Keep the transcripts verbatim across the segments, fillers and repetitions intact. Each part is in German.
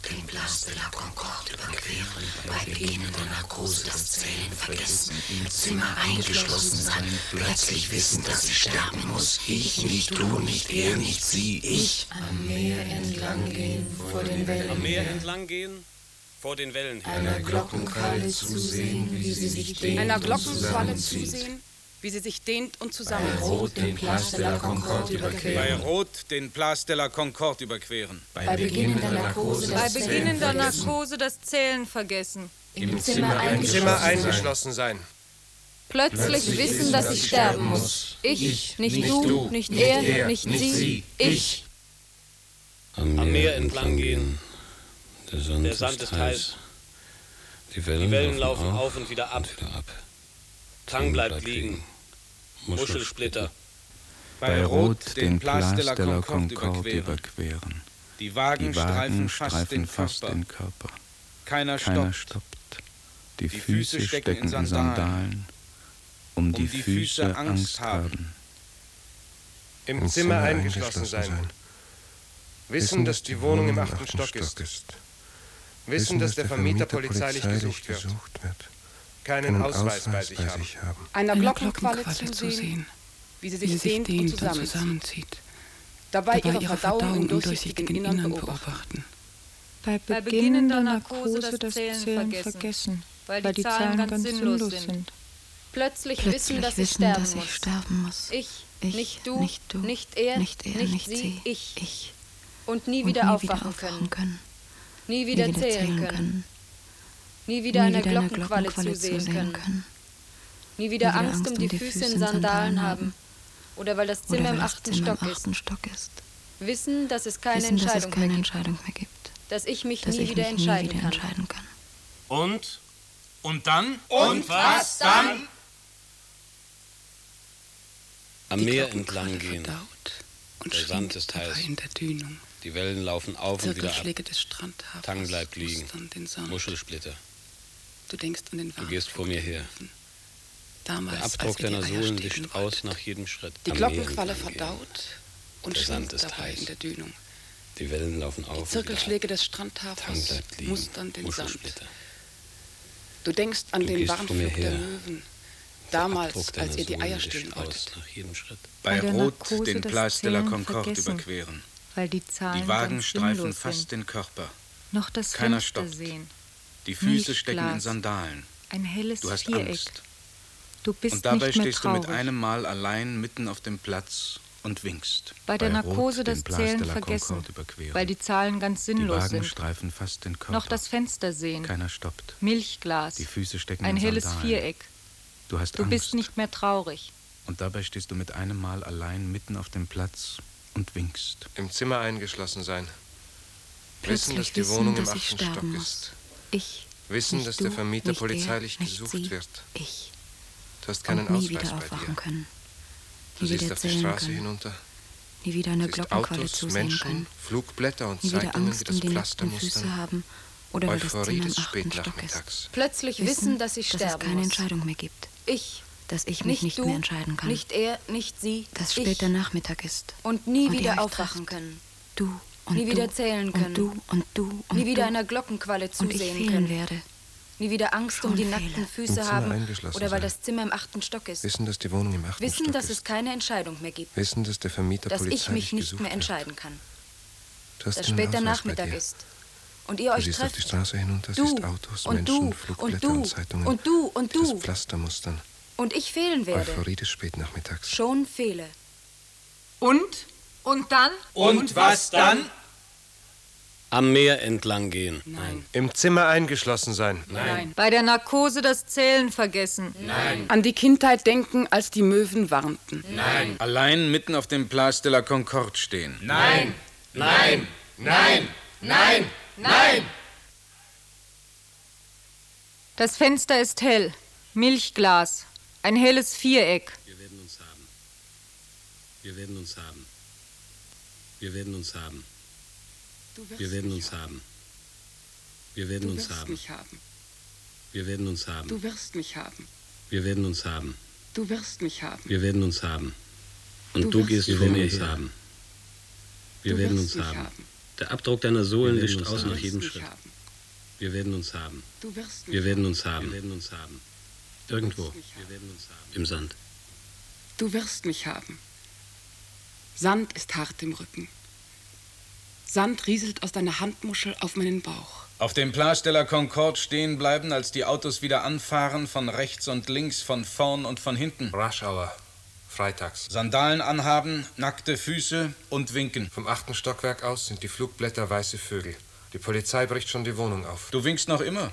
den Place de la Concorde überqueren, bei Beginn der Narkose das Zählen vergessen, im Zimmer eingeschlossen sein, plötzlich wissen, dass ich sterben muss. Ich, nicht du, nicht er, nicht sie, ich. Am Meer entlang gehen, vor den Wellen Am Meer entlang gehen, vor den Wellen her. Einer Glockenqualle zusehen, wie sie sich dehnt Einer und Glockenqualle zusammenzieht. zusehen, wie sie sich dehnt und Bei zusammenzieht. Rot den Place de la Concorde Bei überqueren. Rot den Place de la Concorde überqueren. Bei Beginn der Narkose Bei das Beginn Zählen der vergessen. Narkose das Zählen vergessen. Im Zimmer Im Zimmer eingeschlossen eingeschlossen sein. Plötzlich wissen, dass ich sterben muss. Ich, nicht du, nicht er, nicht sie, ich. Am Meer entlang gehen. Der Sand, Der Sand ist ist heiß. Die Wellen, Die Wellen laufen auf, auf und wieder ab. und wieder ab. Tang bleibt liegen. Muschelsplitter. Bei Rot den Place de la Concorde Concorde überqueren. Die Wagen Die Wagen streifen fast streifen den fast Körper. den Körper. Keiner Keiner stoppt. stoppt. Die Die Füße stecken in Sandalen, um die die Füße Füße Angst Angst haben. haben. Im Zimmer eingeschlossen sein. Wissen, dass die Wohnung im achten Stock ist. Wissen, dass der Vermieter polizeilich gesucht wird. Keinen Ausweis bei sich haben. Einer Einer Glockenqualle Glockenqualle zusehen, wie sie sich wie sie sich dehnt und dehnt und zusammenzieht. zusammenzieht. Dabei Dabei ihre Verdauung im durchsichtigen Innern beobachten. Bei Bei Beginn der Narkose das Zählen vergessen, vergessen, weil die Zahlen ganz sinnlos sind. Plötzlich, Plötzlich wissen, dass ich wissen, sterben dass ich muss. sterben muss. Ich, Ich, nicht du, nicht du, nicht er, nicht, er, nicht nicht sie, sie, ich. ich. Und nie Und wieder nie aufwachen können. können. Nie wieder nie wieder zählen können. Nie wieder Nie einer wieder einer Glockenqualle Glockenqualle zusehen können. können. Nie wieder Nie wieder Angst um die Füße in Sandalen haben. Oder weil das Oder Zimmer weil im das achten Zimmer im Stock ist. achten Stock ist. Wissen, dass es keine Wissen, dass es Entscheidung keine mehr gibt. Entscheidung mehr gibt. Dass ich mich Dass nie ich wieder mich nie entscheiden wieder kann. entscheiden kann. Und? Und dann? Und was dann? Am Die Meer Glockenqualle entlang gehen. verdaut und Der Sand schwingt ist dabei heiß. in der Dünung. Die Wellen laufen auf und wieder ab. Zirkelschläge des Strandhafens Tang bleibt liegen. mustern den Sand. Muschelsplitter. Du denkst an den Du gehst vor mir her. Damals, Der Abdruck als ihr die deiner Eier Sohlen stehlen wischt wollt. aus nach jedem Schritt. Die Am Meer Glockenqualle entlang gehen. verdaut und Der Sand schwingt ist dabei heiß. in der Dünung. Die Wellen laufen Die auf und Zirkelschläge des wieder ab. Tang Strandhafens bleibt liegen. mustern den Sand. Muschelsplitter. Du denkst an Du den gehst vor mir Warnflug der her. Löwen. Der Damals, Abdruck deiner als ihr die Eier Sohlen stehlen wischt wolltet. aus nach jedem Schritt. Bei Bei der Rot Narkose den das Place de la Zählen Concorde vergessen. überqueren. Weil die Zahlen Die Wagen ganz streifen sinnlos fast sind. den Körper. Noch das Keiner Fenster stoppt. sehen. Die Füße Milchglas. stecken in Sandalen. Ein helles Du hast Viereck. Angst. Du bist Und dabei nicht mehr stehst du mit traurig. einem Mal allein mitten auf dem Platz und winkst. Bei der Bei Rot Narkose den das Place Zählen de la vergessen, Concorde überqueren. weil die Zahlen ganz Die sinnlos Wagen sind. streifen fast den Körper. Noch das Fenster sehen. Keiner stoppt. Milchglas. Die Füße stecken Ein in helles Sandalen. Viereck. Du hast Du Angst. bist nicht mehr traurig. Und dabei stehst du mit einem Mal allein mitten auf dem Platz und winkst. Im Zimmer eingeschlossen sein. Plötzlich Wissen, dass die wissen, Wohnung im dass ich achten Stock sterben ist. muss. Ich, Wissen, nicht dass du, der Vermieter nicht er, polizeilich nicht gesucht sie, wird. Ich. Du hast keinen Und nie Ausweis wieder bei aufwachen dir. können. Du Nie siehst wieder auf die zählen Straße können. hinunter. Nie wieder eine Siehst Glockenqualle Autos, zusehen Menschen, können. Flugblätter und Nie wieder Zeitungen, die Angst das um die Pflaster nackten Füße mustern. haben. Oder weil das Zimmer Euphorie im des achten Stock ist. Spätnachmittags. Plötzlich wissen, dass ich dass sterben es keine muss. Entscheidung mehr gibt. Ich, Dass ich mich nicht nicht du, mehr entscheiden kann. nicht er, nicht sie, dass ich. später Nachmittag ist. Und nie und ihr wieder euch aufwachen trefft. können. Du und Nie du wieder zählen können. Und du und du und Nie wieder du. einer Glockenqualle und ich zusehen fehlen können. werde. Nie wieder Angst Schon um die fehle. nackten Im Füße Zimmer haben. eingeschlossen Oder weil sein. das Zimmer im achten Stock ist. Wissen, dass die Wohnung im achten Wissen, Stock dass ist. es keine Entscheidung mehr gibt. Wissen, dass der Vermieter Dass ich polizeilich mich nicht gesucht mehr wird. entscheiden kann. Du hast Dass keinen später Ausweis bei Nachmittag dir. ist. Und ihr Du euch siehst auf die trefft. Straße hinunter, Du siehst Autos, und Menschen, du Flugblätter und du und Zeitungen, und du und die das du. Pflaster mustern. Und ich fehlen werde. Euphorie des Spätnachmittags. Schon fehle. Und? Und dann? Und was dann? Am Meer entlang gehen. Nein. Im Zimmer eingeschlossen sein. Nein. Bei der Narkose das Zählen vergessen. Nein. An die Kindheit denken, als die Möwen warnten. Nein. Allein mitten auf dem Place de la Concorde stehen. Nein! Nein! Nein! Nein! Nein! Das Fenster ist hell. Milchglas. Ein helles Viereck. Wir werden uns haben. Wir werden uns haben. Wir werden uns haben. Du wirst Wir werden mich uns haben. haben. Wir werden Du uns wirst haben. mich haben. Wir werden uns haben. Du wirst mich haben. Wir werden uns haben. Du wirst mich haben. Wir werden uns haben. Und Du du wirst gehst mich vor mir haben. haben. Wir Du werden wirst uns mich haben. haben. Der Abdruck deiner Sohlen wischt aus Du nach wirst jedem mich Schritt. haben. Wir werden uns haben. Du wirst mich Wir werden haben. uns haben. Wir werden uns haben. Irgendwo. Wir werden uns haben. Im Sand. Du wirst mich haben. Sand ist hart im Rücken. Sand rieselt aus deiner Handmuschel auf meinen Bauch. Auf dem Place de la Concorde stehen bleiben, als die Autos wieder anfahren, von rechts und links, von vorn und von hinten. Rush Hour. Freitags. Sandalen anhaben, nackte Füße und winken. Vom achten Stockwerk aus sind die Flugblätter weiße Vögel. Die Polizei bricht schon die Wohnung auf. Du winkst noch immer.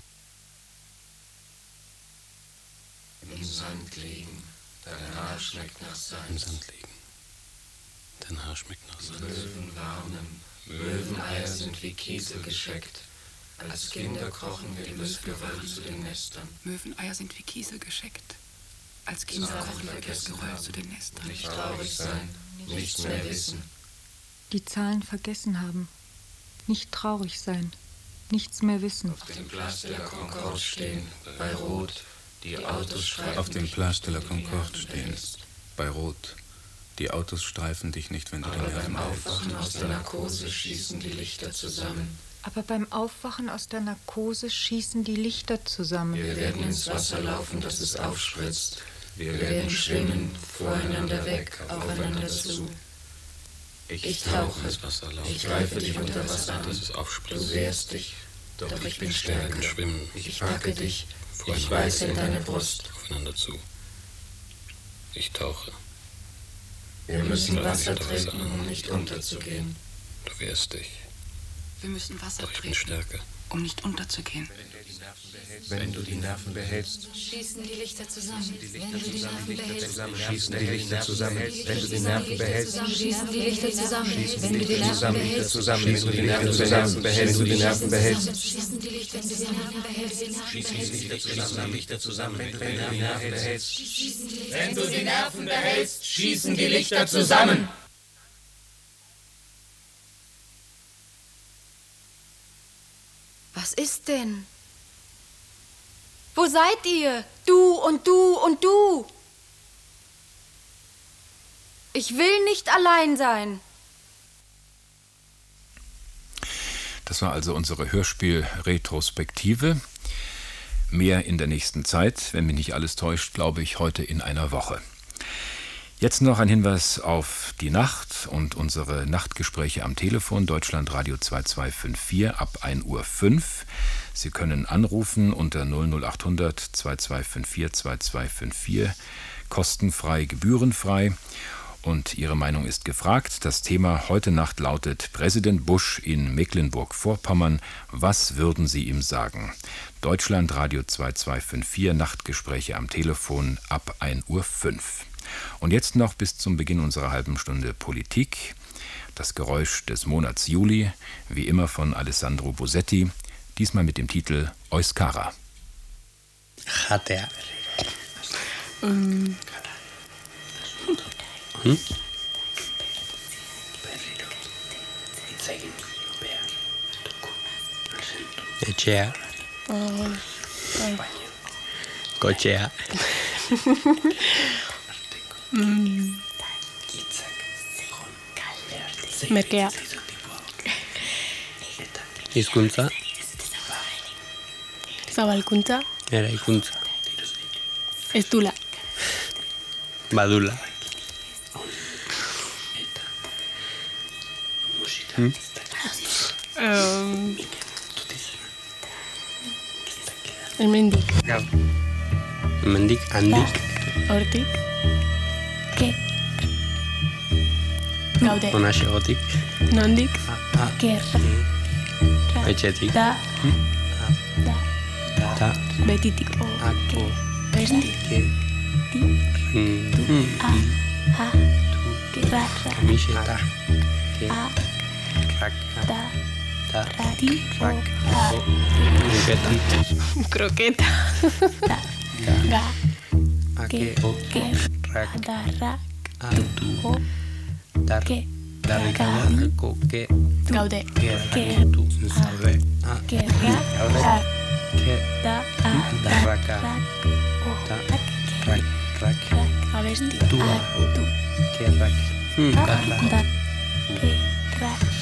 Im Sand liegen, dein Haar schmeckt nach Sand. Im Sand liegen. Dein Haar schmeckt nach Sand. Möwen warnen, Möweneier sind wie Kiesel gescheckt. Als Kinder krochen wir übers Geröll zu den Nestern. Möweneier sind wie Kiesel gescheckt. Als Kinder kochen wir das Geröll zu den Nestern. Nicht traurig sein, nichts mehr wissen. Die Zahlen vergessen haben. Nicht traurig sein. Nichts mehr wissen. Auf dem Place de la Concorde stehen, bei Rot, die Autos streifen. Auf dem Place de la Concorde stehen, bei Rot. Die Autos streifen dich nicht, wenn du Aber den beim Nerven Aufwachen aus der Narkose schießen die Lichter zusammen. Aber beim Aufwachen aus der Narkose schießen die Lichter zusammen. Wir werden ins Wasser laufen, dass es aufspritzt. Wir werden schwimmen, voreinander weg, aufeinander zu. Ich tauche, ins Wasser laufen. ich greife dich unter Wasser an. Dass es aufspritzt. Du wehrst dich, doch ich bin stärker. Wir schwimmen. Ich packe dich, ich beiße in deine Brust. Aufeinander zu. Ich tauche. Wir müssen Wasser trinken, um nicht unterzugehen. Du wehrst dich. Wir müssen Wasser Doch ich bin trinken, stärker. um nicht unterzugehen. Wenn du die Nerven behältst, Schießen die Lichter zusammen, wenn du die Nerven behältst. schießen die Lichter zusammen. Wenn du die Nerven behältst, Schießen die Lichter zusammen, wenn du die Nerven zusammen, Lichter behältst. zusammen. Wenn du die Nerven zusammen behältst, wenn du die Nerven behältst. Schießen die Lichter zusammen, Schießen die Lichter zusammen, Lichter zusammen. Wenn du die Nerven behältst. Wenn du die Nerven behältst, schießen die Lichter zusammen. Was ist denn? Wo seid ihr? Du und du und du. Ich will nicht allein sein. Das war also unsere Hörspiel-Retrospektive. Mehr in der nächsten Zeit, wenn mich nicht alles täuscht, glaube ich, heute in einer Woche. Jetzt noch ein Hinweis auf die Nacht und unsere Nachtgespräche am Telefon Deutschlandradio zwei zwei fünf vier ab ein Uhr fünf. Sie können anrufen unter null null acht hundert zwei zwei fünf vier zwei zwei fünf vier, kostenfrei, gebührenfrei. Und Ihre Meinung ist gefragt. Das Thema heute Nacht lautet: Präsident Bush in Mecklenburg-Vorpommern. Was würden Sie ihm sagen? Deutschlandradio zwei zwei fünf vier, Nachtgespräche am Telefon ab ein Uhr fünf. Und jetzt noch bis zum Beginn unserer halben Stunde Politik. Das Geräusch des Monats Juli, wie immer von Alessandro Bosetti, diesmal mit dem Titel Euskara. Hat er. Um. Hm? Echea. Cochea. Merkea. Hizkuntza. Zabalkuntza. Eraikuntza. Estula. Badula. Hm? Um, el mendik. Mendik, handik. Hortik. Ke. Gaude. Onaxegotik. Nondik. Ah. Gerra. Etxetik. Da. Da. Ta. Betitik. Ako. Besti. Ke. Ti. Hmm. A. Ha. Ra. Kamiseta. Ke. A. Rak. Da. Ta. Ti. Rak. A. Croqueta. Croqueta. Da. Ga. Ake. O. Ke. Rak. Da. Ra. Atu. O. Dar. Ke. Darrika. Ako. Ke. Gaude. Ke. Ke. Tu. Zaude. A. Ke. Ra. Gaude. Ke. Da. A. Darraka. O. Ta. Rak. Rak. Abesti. Tua. Tu. Ke. Rak. Hmm. Da. Karra. Da. Ke. Ra.